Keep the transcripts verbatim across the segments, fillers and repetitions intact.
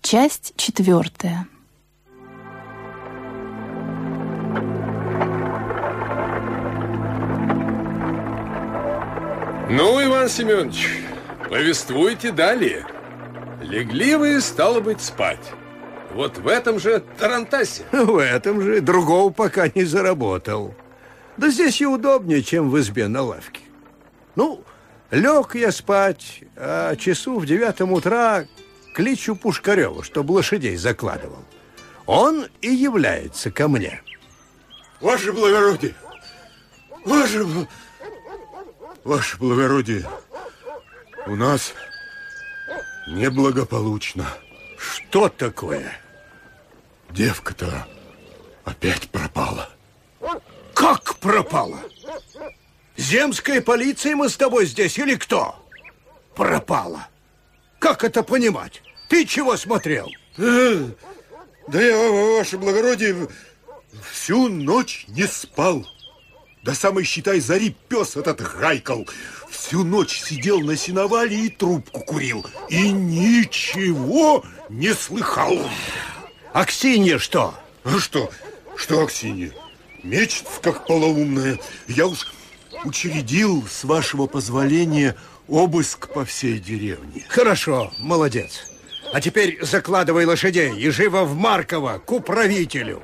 Часть четвертая. Ну, Иван Семенович, повествуйте далее. Легли вы, стало быть, спать. Вот в этом же тарантасе. В этом же другого пока не заработал. Да здесь и удобнее, чем в избе на лавке. Ну, лег я спать, а часу в девятом утра кличу Пушкарева, чтобы лошадей закладывал. Он и является ко мне. Ваше благородие! Ваше, ваше благородие! У нас неблагополучно. Что такое? Девка-то опять пропала. Как пропала? Земская полиция мы с тобой здесь или кто? Пропала. Как это понимать? Ты чего смотрел? Да, да я, ваше благородие, всю ночь не спал. До самой, считай, зари пес этот гайкал. Всю ночь сидел на сеновале и трубку курил. И ничего не слыхал. Аксинья что? А что? Что Аксинья? Мечется, как полоумная. Я уж учредил, с вашего позволения, обыск по всей деревне. Хорошо, молодец. А теперь закладывай лошадей и живо в Марково, к управителю.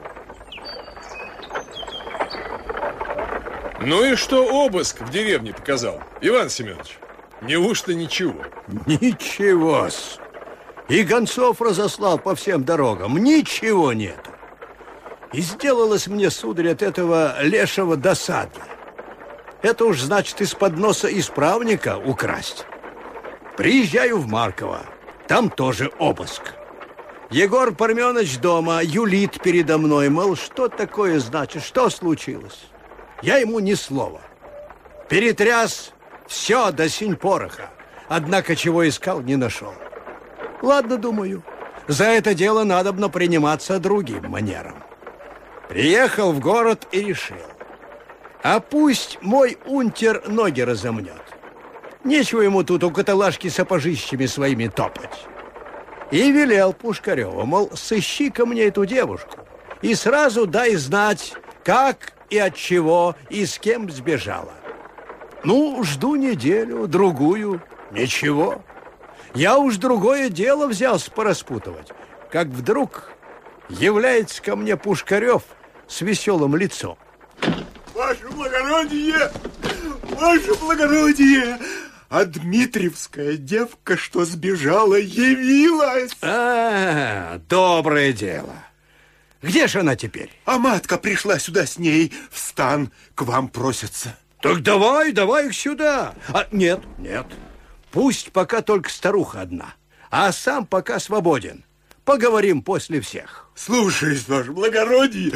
Ну и что обыск в деревне показал, Иван Семенович? Неужто ничего? Ничего-с. И гонцов разослал по всем дорогам. Ничего нету. И сделалось мне, сударь, от этого лешего досадно. Это уж значит из-под носа исправника украсть. Приезжаю в Марково. Там тоже обыск. Егор Парменыч дома юлит передо мной, мол, что такое значит, что случилось? Я ему ни слова. Перетряс все до синь пороха. Однако чего искал, не нашел. Ладно, думаю, за это дело надобно приниматься другим манером. Приехал в город и решил. А пусть мой унтер ноги разомнет. Нечего ему тут у каталажки сапожищами своими топать. И велел Пушкареву, мол, сыщи-ка мне эту девушку и сразу дай знать, как и от чего, и с кем сбежала. Ну, жду неделю, другую, ничего. Я уж другое дело взялся пораспутывать, как вдруг является ко мне Пушкарев с веселым лицом. Ваше благородие! Ваше благородие! А дмитриевская девка, что сбежала, явилась. А, доброе дело. Где же она теперь? А матка пришла сюда с ней в стан, к вам просится. Так давай, давай их сюда. А, нет, нет. Пусть пока только старуха одна, а сам пока свободен. Поговорим после всех. Слушаюсь, ваше благородие.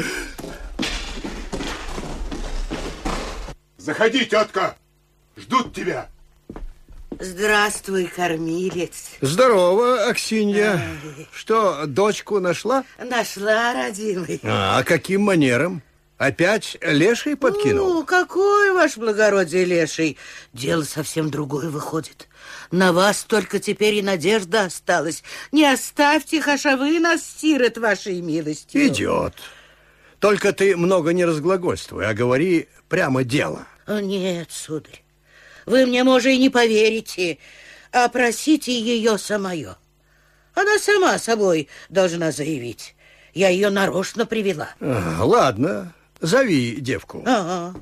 Заходи, тетка. Ждут тебя. Здравствуй, кормилец. Здорово, Аксинья. Ай. Что, дочку нашла? Нашла, родимый. А каким манером? Опять леший подкинул? Ну, какой, ваше благородие, леший? Дело совсем другое выходит. На вас только теперь и надежда осталась. Не оставьте хашавы нас, сирот, вашей милостью. Идет. Только ты много не разглагольствуй, а говори прямо дело. О, нет, сударь. Вы мне, может, и не поверите, а просите ее самое. Она сама собой должна заявить. Я ее нарочно привела. А, ладно, зови девку. Ага.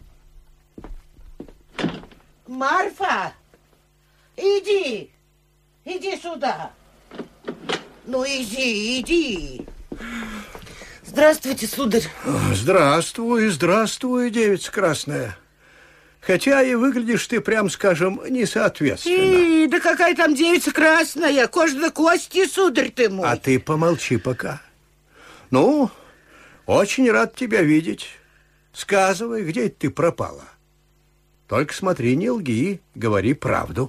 Марфа, иди, иди сюда. Ну, иди, иди. Здравствуйте, сударь. Здравствуй, здравствуй, девица красная. Хотя и выглядишь ты, прям скажем, несоответственно. И, да какая там девица красная, кожа до кости, сударь ты мой. А ты помолчи пока. Ну, очень рад тебя видеть. Сказывай, где ты пропала. Только смотри, не лги, говори правду.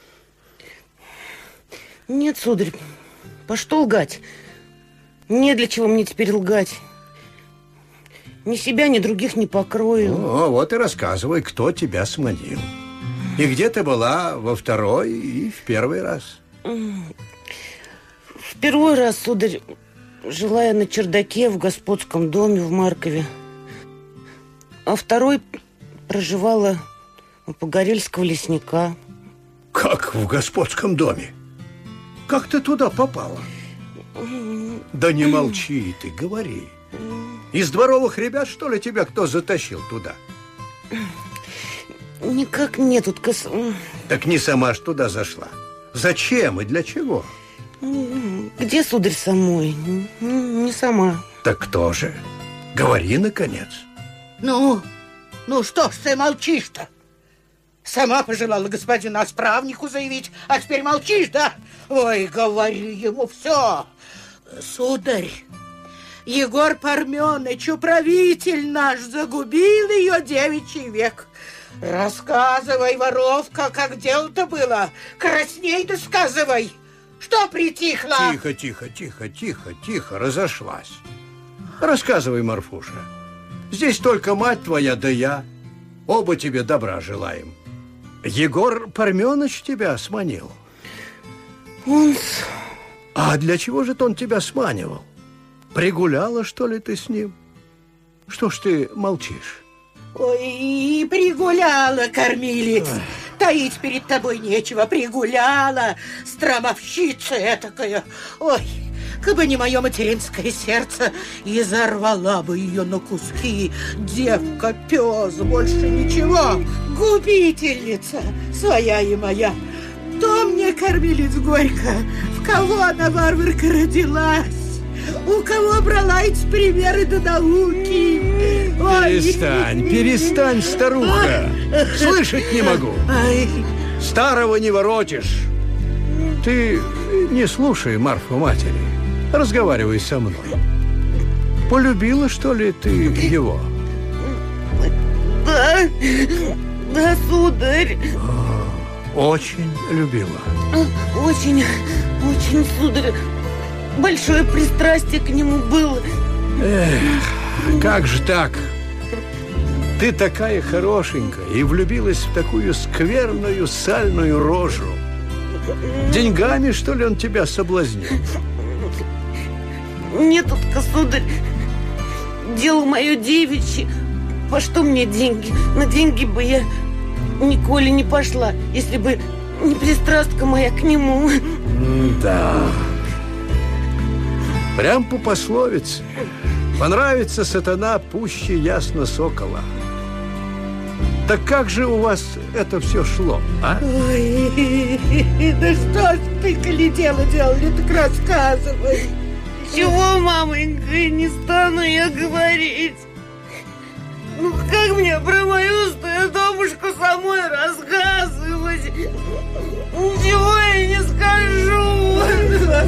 Нет, сударь, по что лгать? Не для чего мне теперь лгать. Ни себя, ни других не покрою. Ну, вот и рассказывай, кто тебя сманил. И где ты была во второй и в первый раз? В В первый раз, сударь, жила я на чердаке в господском доме в Маркове. А второй проживала у погорельского лесника. Как в господском доме? Как ты туда попала? Да не молчи ты, говори. Из дворовых ребят, что ли, тебя кто затащил туда? Никак нет, тут кос... Так не сама ж туда зашла. Зачем и для чего? Где, сударь, самой? Не сама. Так кто же? Говори, наконец. Ну, ну что ж ты молчишь-то? Сама пожелала господину Осправнику заявить, а теперь молчишь, да? Ой, говори ему все. Сударь, Егор Парменыч, управитель наш, загубил ее девичий век. Рассказывай, воровка, как дело-то было. Красней-то сказывай. Что притихло? Тихо, тихо, тихо, тихо, тихо, разошлась. Рассказывай, Марфуша. Здесь только мать твоя да я. Оба тебе добра желаем. Егор Парменыч тебя сманил? Он... А для чего же он тебя сманивал? Пригуляла, что ли, ты с ним? Что ж ты молчишь? Ой, пригуляла, кормилец. Ой. Таить перед тобой нечего. Пригуляла, стромовщица этакая. Ой, кабы не мое материнское сердце, изорвала бы ее на куски. Девка, пес, больше ничего. Губительница своя и моя. То мне, кормилец, горько, в кого она, варварка, родилась. У кого брала эти примеры до науки? Ой. Перестань, перестань, старуха. Ой. Слышать не могу. Ой. Старого не воротишь. Ты не слушай Марфу матери. Разговаривай со мной. Полюбила, что ли, ты его? Да, да, сударь. Очень любила. Очень, очень, сударь. Большое пристрастие к нему было. Эх, как же так? Ты такая хорошенькая и влюбилась в такую скверную сальную рожу. Деньгами, что ли, он тебя соблазнил? Нет, только, сударь, дело мое девичье. По что мне деньги? На деньги бы я николи не пошла, если бы не пристрастка моя к нему. Да. Прям по пословице. Понравится сатана пуще ясно сокола. Так как же у вас это все шло, а? Ой, да что ж ты, коли дело делали, так рассказывай. Чего, мамонька, не стану я говорить. Ну, как мне про мою бабушку самой рассказывать? Ничего я не скажу.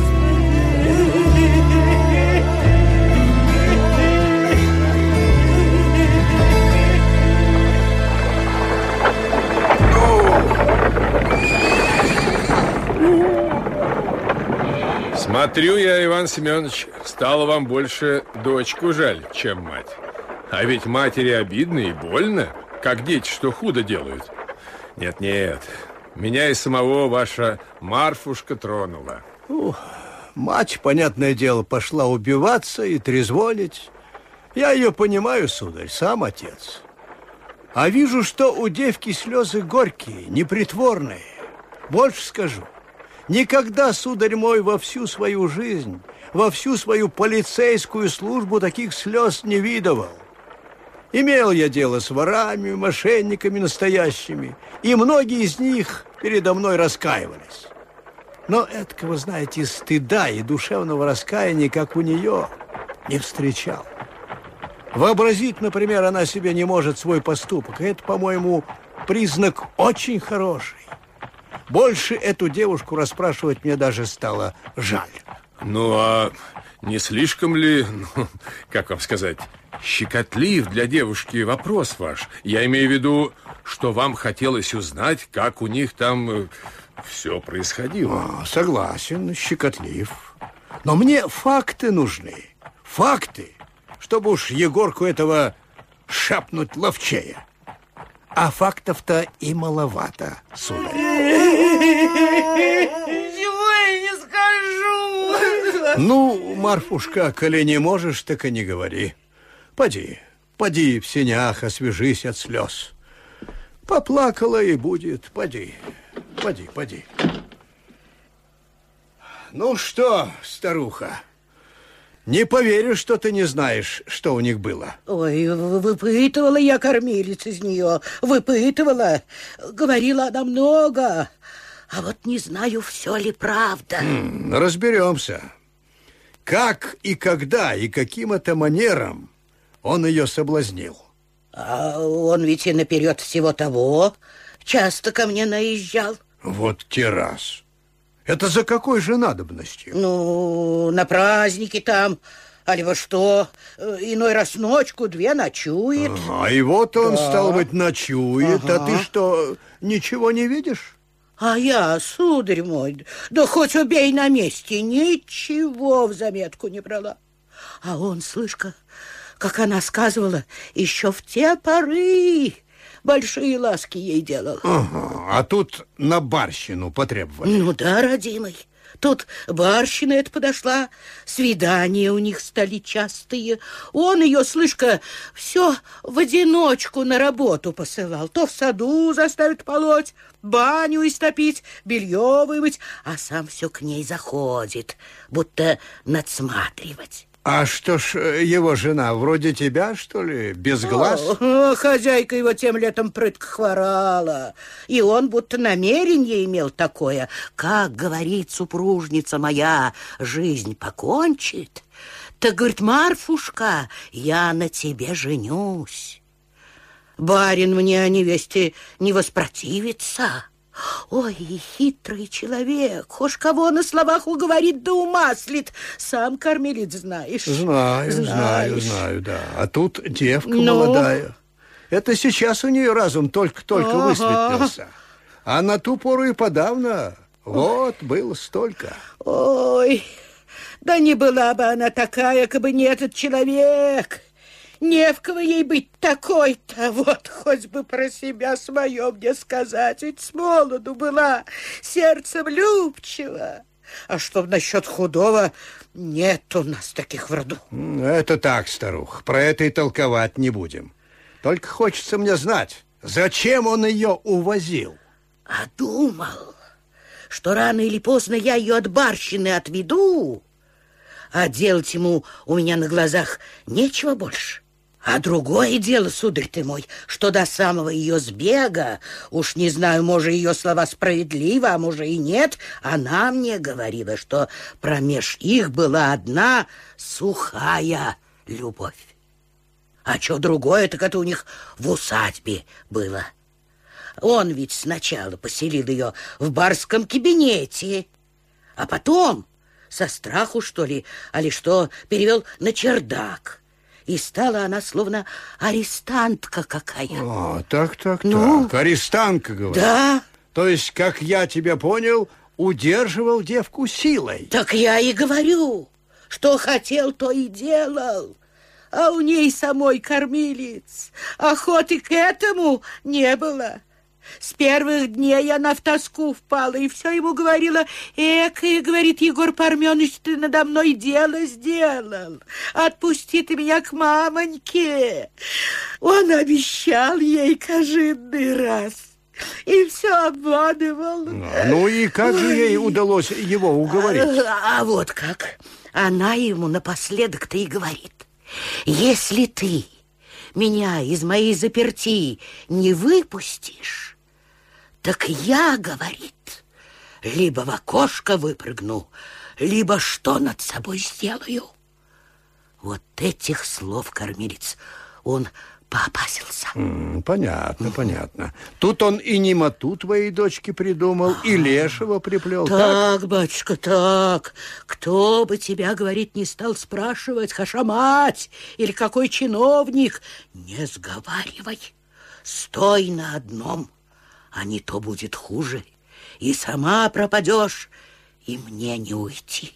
Смотрю я, Иван Семенович, стало вам больше дочку жаль, чем мать. А ведь матери обидно и больно, как дети, что худо делают. Нет-нет, меня и самого ваша Марфушка тронула. Ух, мать, понятное дело, пошла убиваться и трезвонить. Я ее понимаю, сударь, сам отец. А вижу, что у девки слезы горькие, непритворные. Больше скажу. Никогда, сударь мой, во всю свою жизнь, во всю свою полицейскую службу таких слез не видывал. Имел я дело с ворами, мошенниками настоящими, и многие из них передо мной раскаивались. Но эткого, знаете, стыда и душевного раскаяния, как у нее, не встречал. Вообразить, например, она себе не может свой поступок. Это, по-моему, признак очень хороший. Больше эту девушку расспрашивать мне даже стало жаль. Ну, а не слишком ли, ну, как вам сказать, щекотлив для девушки вопрос ваш? Я имею в виду, что вам хотелось узнать, как у них там все происходило. А, согласен, щекотлив. Но мне факты нужны. Факты, чтобы уж Егорку этого шапнуть ловчее. А фактов-то и маловато, сударь. Ничего я не скажу. Ну, Марфушка, коли не можешь, так и не говори. Поди, поди в сенях, освежись от слез. Поплакала и будет. Поди, поди, поди. Ну что, старуха, не поверишь, что ты не знаешь, что у них было. Ой, выпытывала я кормилец из нее, выпытывала. Говорила она много, а вот не знаю, все ли правда. М, разберемся. Как и когда, и каким это манером он ее соблазнил? А он ведь и наперед всего того часто ко мне наезжал. Вот те раз. Это за какой же надобностью? Ну, на праздники там, али во что, иной раз ночку, две ночует. А и вот он, Да. стал быть, ночует, Ага. а ты что, ничего не видишь? А я, сударь мой, да хоть убей на месте, ничего в заметку не брала. А он, слышь-ка, как она сказывала, еще в те поры большие ласки ей делал. Ага, а тут на барщину потребовали. Ну да, родимый. Тут барщина эта подошла, свидания у них стали частые. Он ее, слышь-ка, все в одиночку на работу посылал. То в саду заставит полоть, баню истопить, белье вымыть, а сам все к ней заходит, будто надсматривать. А что ж, его жена вроде тебя, что ли, без глаз? О, хозяйка его тем летом прытко хворала, и он будто намерение имел такое. Как говорит супружница моя, жизнь покончит, так, говорит, Марфушка, я на тебе женюсь. Барин мне о невесте не воспротивится. Ой, хитрый человек, хошь кого на словах уговорит да умаслит. Сам кормилец знаешь. Знаю, знаю, Знаешь. знаю, да. А тут девка Ну? молодая. Это сейчас у нее разум только-только Ага. высветлился. А на ту пору и подавно. Вот, было столько. Ой, да не была бы она такая, как бы не этот человек. Не в кого ей быть такой-то. Вот хоть бы про себя свое мне сказать. Ведь с молоду была, сердцем любчива. А что насчет худого, нет у нас таких в роду. М, Это так, старух. Про это и толковать не будем. Только хочется мне знать, зачем он ее увозил? А думал, что рано или поздно я ее от барщины отведу, а делать ему у меня на глазах нечего больше. А другое дело, сударь ты мой, что до самого ее сбега, уж не знаю, может, ее слова справедливы, а может и нет, она мне говорила, что промеж их была одна сухая любовь. А что другое, так это у них в усадьбе было. Он ведь сначала поселил ее в барском кабинете, а потом, со страху, что ли, али что, перевел на чердак. И стала она словно арестантка какая. А, так, так, Ну? так. Арестантка, говорит. Да, То есть, как я тебя понял, удерживал девку силой. так я и говорю, что хотел, то и делал. А у ней самой кормилец. Охоты к этому не было. С первых дней она в тоску впала и все ему говорила: «Экое, — говорит, — Егор Парменыч, ты надо мной дело сделал. Отпусти ты меня к мамоньке». Он обещал ей каждый раз и все обманывал. Ну и как же ей удалось его уговорить? А, а вот как. Она ему напоследок-то и говорит: «Если ты меня из моей заперти не выпустишь, так я, — говорит, — либо в окошко выпрыгну, либо что над собой сделаю». Вот этих слов кормилец он поопасился. М, Понятно, понятно. Тут он и немоту твоей дочки придумал, и лешего приплел. Так? Так, батюшка, так. Кто бы тебя, говорит, не стал спрашивать, хаша мать или какой чиновник, не сговаривай. Стой на одном, а не то будет хуже. И сама пропадешь, и мне не уйти.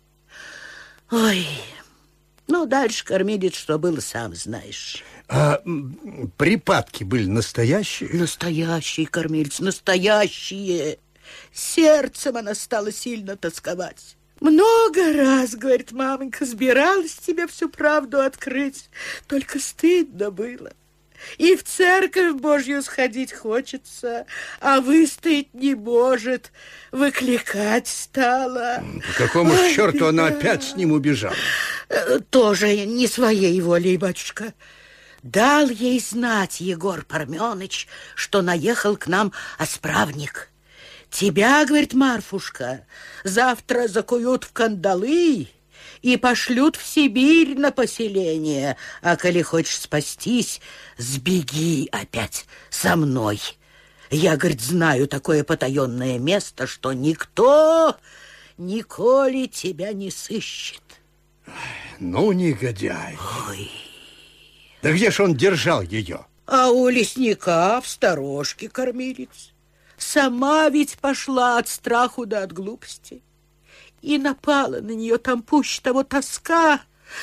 Ой, ну, дальше кормилец, что было, сам знаешь. А м, припадки были настоящие? Настоящий кормилец, настоящие. Сердцем она стала сильно тосковать. Много раз, говорит маменька, собиралась тебе всю правду открыть, только стыдно было. И в церковь Божью сходить хочется, а выстоять не может, выкликать стала. По какому Ой, черту беда. она опять с ним убежала? Тоже не своей волей, батюшка. Дал ей знать Егор Парменыч, что наехал к нам осправник. Тебя, говорит Марфушка, завтра закуют в кандалы и пошлют в Сибирь на поселение. А коли хочешь спастись, сбеги опять со мной. Я, говорит, знаю такое потаенное место, что никто николи тебя не сыщет. Ну, негодяй. Ой. Да где ж он держал ее? А у лесника в сторожке кормилец. Сама ведь пошла от страху да от глупости. И напала на нее там пуще того тоска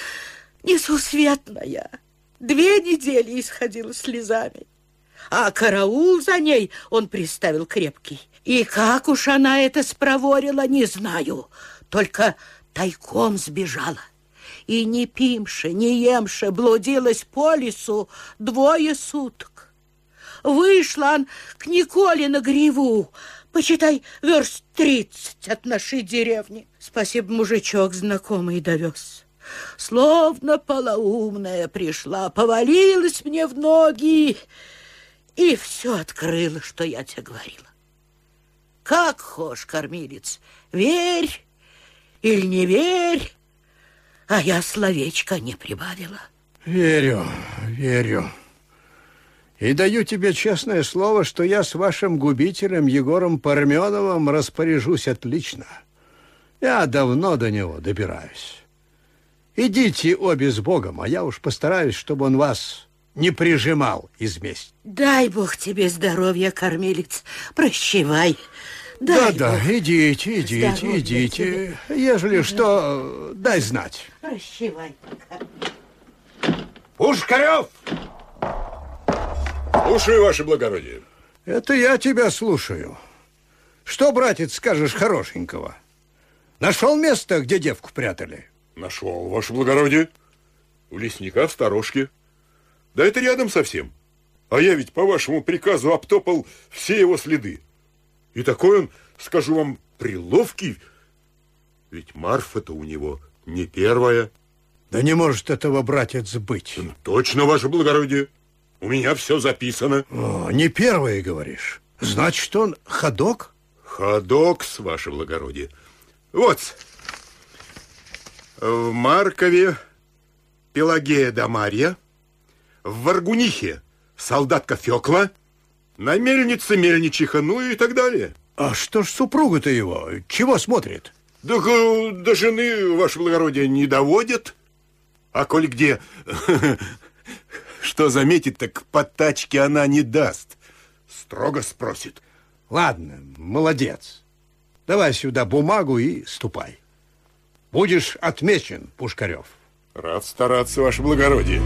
несусветная. Две недели исходила слезами. А караул за ней он приставил крепкий. И как уж она это спроворила, не знаю. Только тайком сбежала. И не пимше, не емше блудилась по лесу двое суток. Вышла он к Николе на гриву, почитай, верст тридцать от нашей деревни. Спасибо, мужичок знакомый довез. Словно полоумная пришла, повалилась мне в ноги и все открыла, что я тебе говорила. Как хошь, кормилец, верь или не верь, а я словечко не прибавила. Верю, верю. И даю тебе честное слово, что я с вашим губителем Егором Парменовым распоряжусь отлично. Я давно до него добираюсь. Идите обе с Богом, а я уж постараюсь, чтобы он вас не прижимал из мести. Дай Бог тебе здоровья, кормилец. Прощавай. Дай Да-да, Бог. идите, идите, Здоровья идите. Ежели что, дай знать. Прощавай. Пушкарев! Слушаю, ваше благородие. Это я тебя слушаю. Что, братец, скажешь хорошенького? Нашел место, где девку прятали? Нашел, ваше благородие. У лесника в сторожке. Да это рядом совсем. А я ведь по вашему приказу обтопал все его следы. И такой он, скажу вам, приловкий. Ведь Марфа-то у него не первая. Да не может этого, братец, быть. Точно, ваше благородие. У меня все записано. О, не первая, говоришь? Значит, он ходок? Ходокс, ваше благородие. Вот. В Маркове Пелагея да Марья, в Варгунихе солдатка Фёкла, на мельнице мельничиха, ну и так далее. А что ж супруга-то его? Чего смотрит? Да э, до жены, ваше благородие, не доводят. А коль где что заметит, так подтачки она не даст. Строго спросит. Ладно, молодец. Давай сюда бумагу и ступай. Будешь отмечен, Пушкарев. Рад стараться, ваше благородие.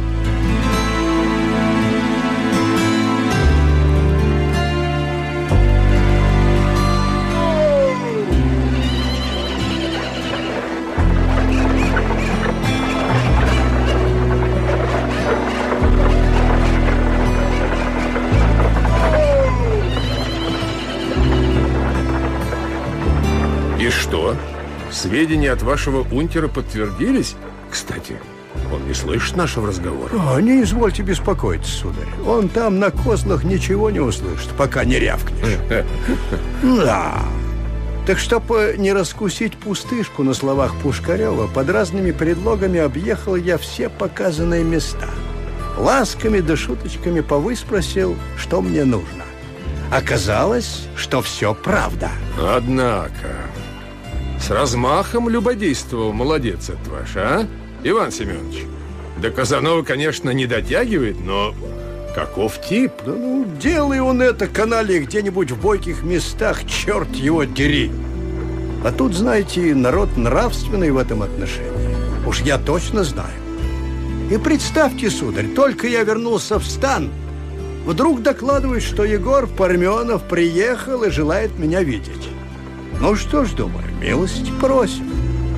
И что? Сведения от вашего унтера подтвердились? Кстати, он не слышит нашего разговора. О, не извольте беспокоиться, сударь. Он там на козлах ничего не услышит, пока не рявкнешь. Да. Так, чтобы не раскусить пустышку на словах Пушкарева, под разными предлогами объехал я все показанные места. Ласками да шуточками повыспросил, что мне нужно. Оказалось, что все правда. Однако, с размахом любодействовал молодец этот ваш, а, Иван Семенович? До Казанова, конечно, не дотягивает, но каков тип? Да ну, делай он это, канале, где-нибудь в бойких местах, черт его дери. А тут, знаете, народ нравственный в этом отношении. Уж я точно знаю. И представьте, сударь, только я вернулся в стан, вдруг докладывают, что Егор Парменов приехал и желает меня видеть. Ну что ж, думаю, милости просим.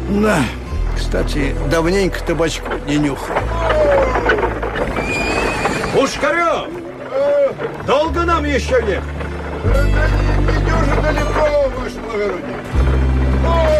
Да, кстати, давненько табачку не нюхал. Пушкарев! Долго нам еще ехать? Да не, не идешь далеко, ваше благородие.